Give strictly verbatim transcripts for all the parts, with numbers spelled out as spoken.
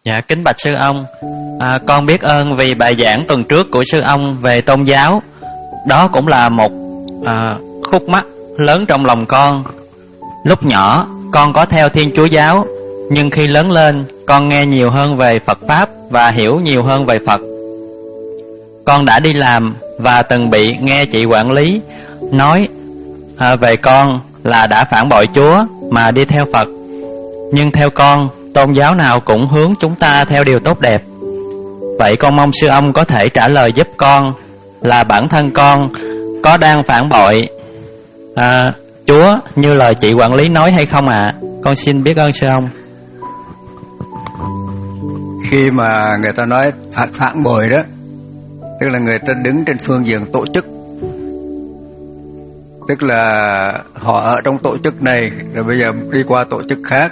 Dạ, kính bạch sư ông, à, con biết ơn vì bài giảng tuần trước của sư ông về tôn giáo. Đó cũng là một à, khúc mắc lớn trong lòng con. Lúc nhỏ con có theo Thiên Chúa giáo, nhưng khi lớn lên con nghe nhiều hơn về Phật Pháp và hiểu nhiều hơn về Phật. Con đã đi làm và từng bị nghe chị quản lý nói à, về con là đã phản bội Chúa mà đi theo Phật. Nhưng theo con, tôn giáo nào cũng hướng chúng ta theo điều tốt đẹp. Vậy con mong sư ông có thể trả lời giúp con là bản thân con có đang phản bội à, Chúa như lời chị quản lý nói hay không ạ? À? Con xin biết ơn sư ông. Khi mà người ta nói phản, phản bội đó, tức là người ta đứng trên phương diện tổ chức, tức là họ ở trong tổ chức này rồi bây giờ đi qua tổ chức khác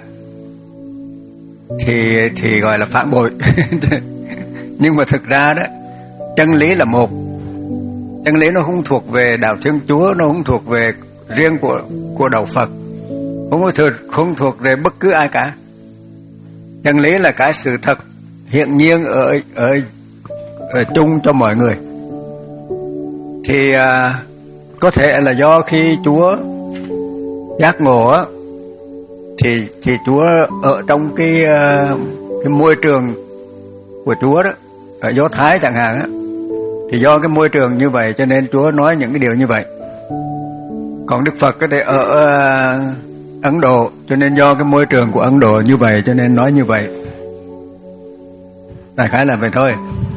thì thì gọi là phản bội. Nhưng mà thực ra đó, chân lý là một. Chân lý nó không thuộc về đạo Thiên Chúa, nó không thuộc về riêng của của đạo Phật, không có thuộc không thuộc về bất cứ ai cả. Chân lý là cái sự thật hiện nhiên ở ở ở chung cho mọi người. Thì à, có thể là do khi Chúa giác ngộ á, thì thì Chúa ở trong cái cái môi trường của Chúa đó, ở Do Thái chẳng hạn á, thì do cái môi trường như vậy cho nên Chúa nói những cái điều như vậy. Còn Đức Phật có thể ở Ấn Độ, cho nên do cái môi trường của Ấn Độ như vậy cho nên nói như vậy. Đại khái là vậy thôi.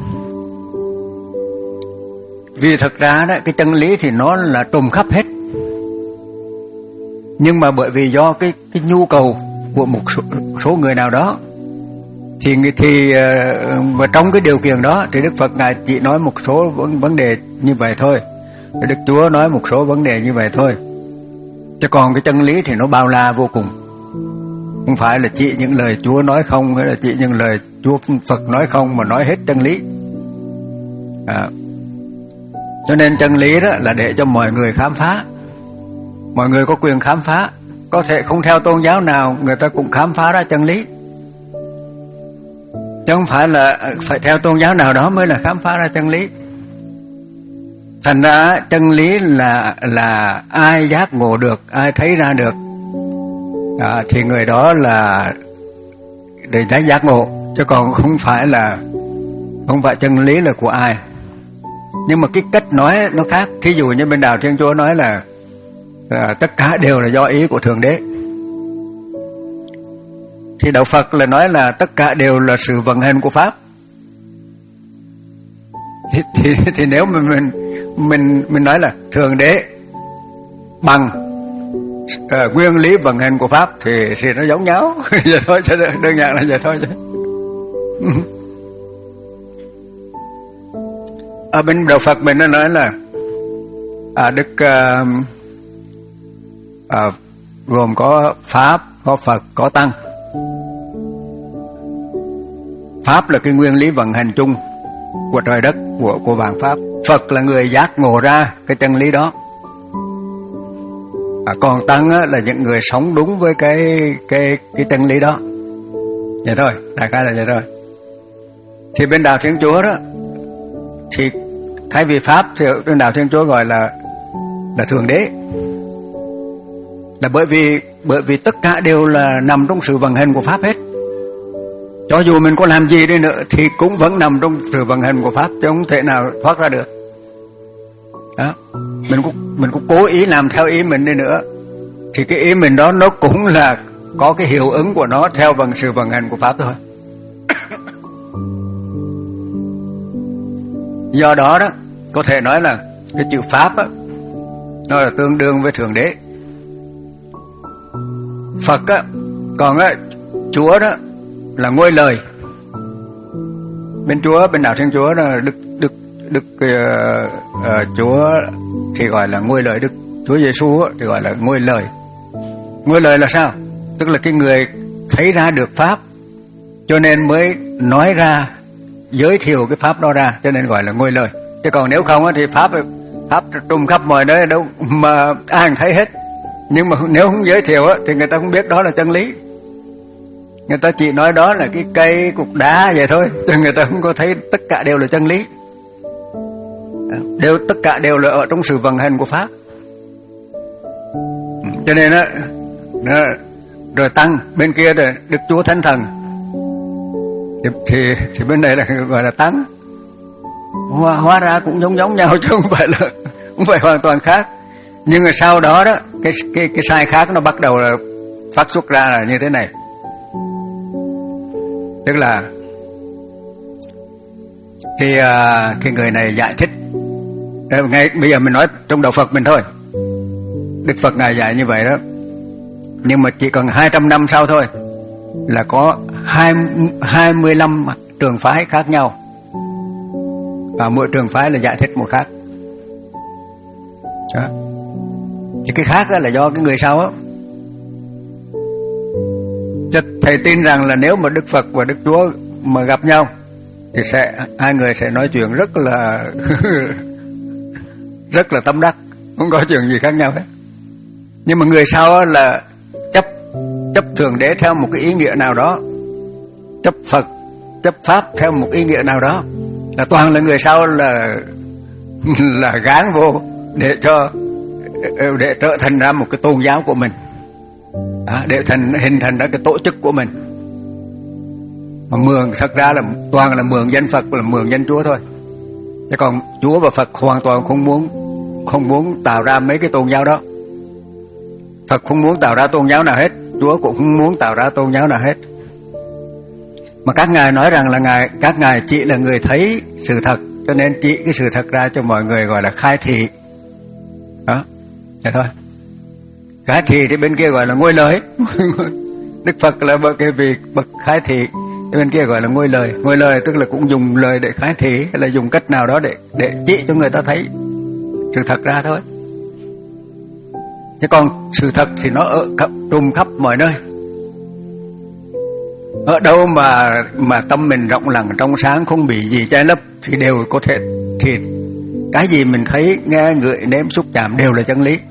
Vì thật ra đó, cái chân lý thì nó là trùm khắp hết. Nhưng mà bởi vì do cái cái nhu cầu của một số, số người nào đó thì thì và trong cái điều kiện đó thì Đức Phật ngài chỉ nói một số vấn vấn đề như vậy thôi. Đức Chúa nói một số vấn đề như vậy thôi. Chứ còn cái chân lý thì nó bao la vô cùng. Không phải là chỉ những lời Chúa nói không, hay là chỉ những lời Chúa Phật nói không, mà nói hết chân lý. À. Cho nên chân lý đó là để cho mọi người khám phá. Mọi người có quyền khám phá. Có thể không theo tôn giáo nào, người ta cũng khám phá ra chân lý. Chứ không phải là phải theo tôn giáo nào đó mới là khám phá ra chân lý. Thành ra chân lý là là ai giác ngộ được, ai thấy ra được, à, thì người đó là để đã giác ngộ. Chứ còn không phải là không phải chân lý là của ai. Nhưng mà cái cách nói nó khác. Thí dụ như bên đạo Thiên Chúa nói là à, tất cả đều là do ý của Thượng Đế, thì đạo Phật là nói là tất cả đều là sự vận hành của Pháp. Thì, thì, thì nếu mà mình mình mình nói là Thượng Đế bằng uh, nguyên lý vận hành của Pháp thì thì nó giống nhau. Vậy thôi, cho đơn giản là vậy thôi. Ở bên đạo Phật mình nó nói là à, Đức uh, uh, gồm có Pháp, có Phật, có Tăng. Pháp là cái nguyên lý vận hành chung của trời đất, của của vạn pháp. Phật là người giác ngộ ra cái chân lý đó. À, còn Tăng á, là những người sống đúng với cái cái cái chân lý đó. Vậy thôi, đại khái là vậy thôi. Thì bên đạo Thiên Chúa đó, thì thay vì Pháp thì bên đạo Thiên Chúa gọi là là Thượng Đế. Là bởi vì bởi vì tất cả đều là nằm trong sự vận hành của Pháp hết. Cho dù mình có làm gì đi nữa thì cũng vẫn nằm trong sự vận hành của Pháp, chứ không thể nào thoát ra được. Đó. Mình cũng mình cũng cố ý làm theo ý mình đi nữa thì cái ý mình đó nó cũng là có cái hiệu ứng của nó theo bằng sự vận hành của Pháp thôi. Do đó đó, có thể nói là cái chữ Pháp á, nó là tương đương với Thượng Đế. Phật á, còn á, Chúa đó là ngôi lời. Bên Chúa, bên đạo Thiên Chúa là Đức Đức Đức uh, uh, Chúa thì gọi là ngôi lời. Đức Chúa Giêsu thì gọi là ngôi lời. Ngôi lời là sao? Tức là cái người thấy ra được Pháp, cho nên mới nói ra, giới thiệu cái Pháp đó ra, cho nên gọi là ngôi lời. Chứ còn nếu không thì Pháp Pháp trùng khắp mọi nơi đâu mà ai cũng thấy hết. Nhưng mà nếu không giới thiệu thì người ta không biết đó là chân lý. Người ta chỉ nói đó là cái cây cục đá vậy thôi, chứ người ta không có thấy tất cả đều là chân lý. Đều tất cả đều là ở trong sự vận hành của pháp. Cho nên đó, đó rồi tăng bên kia rồi Đức Chúa Thánh Thần thì, thì thì bên này là gọi là tăng. Hóa, hóa ra cũng giống giống nhau chứ không phải là không phải hoàn toàn khác. Nhưng mà sau đó đó cái cái cái sai khác nó bắt đầu là phát xuất ra là như thế này. Tức là khi khi người này giải thích, ngay bây giờ mình nói trong đạo Phật mình thôi, Đức Phật ngài dạy như vậy đó. Nhưng mà chỉ cần hai trăm năm sau thôi là có hai mươi lăm trường phái khác nhau, và mỗi trường phái là giải thích một khác. Đó. Thì cái khác là do cái người sau á. Thầy tin rằng là nếu mà Đức Phật và Đức Chúa mà gặp nhau thì sẽ hai người sẽ nói chuyện rất là rất là tâm đắc, không có chuyện gì khác nhau hết. Nhưng mà người sau là chấp chấp Thượng Đế theo một cái ý nghĩa nào đó, chấp Phật, chấp Pháp theo một ý nghĩa nào đó, là toàn là người sau là là gán vô để cho để trở thành ra một cái tôn giáo của mình. Đó, để thành hình thành ra cái tổ chức của mình. Mà mượn thật ra là toàn là mượn danh Phật, là mượn danh Chúa thôi. Chứ còn Chúa và Phật hoàn toàn không muốn không muốn tạo ra mấy cái tôn giáo đó. Phật không muốn tạo ra tôn giáo nào hết, Chúa cũng không muốn tạo ra tôn giáo nào hết. Mà các ngài nói rằng là ngài các ngài chỉ là người thấy sự thật, cho nên chỉ cái sự thật ra cho mọi người, gọi là khai thị. Đó, vậy thôi. Khai thị thì bên kia gọi là ngôi lời. Đức Phật là bậc cái vị bậc khai thị, bên kia gọi là ngôi lời. Ngôi lời tức là cũng dùng lời để khai thị, hay là dùng cách nào đó để để chỉ cho người ta thấy sự thật ra thôi. Chứ còn sự thật thì nó ở trùm khắp mọi nơi. Ở đâu mà mà tâm mình rộng lặng trong sáng, không bị gì che lấp thì đều có thể, thì cái gì mình thấy nghe ngửi nếm xúc chạm đều là chân lý.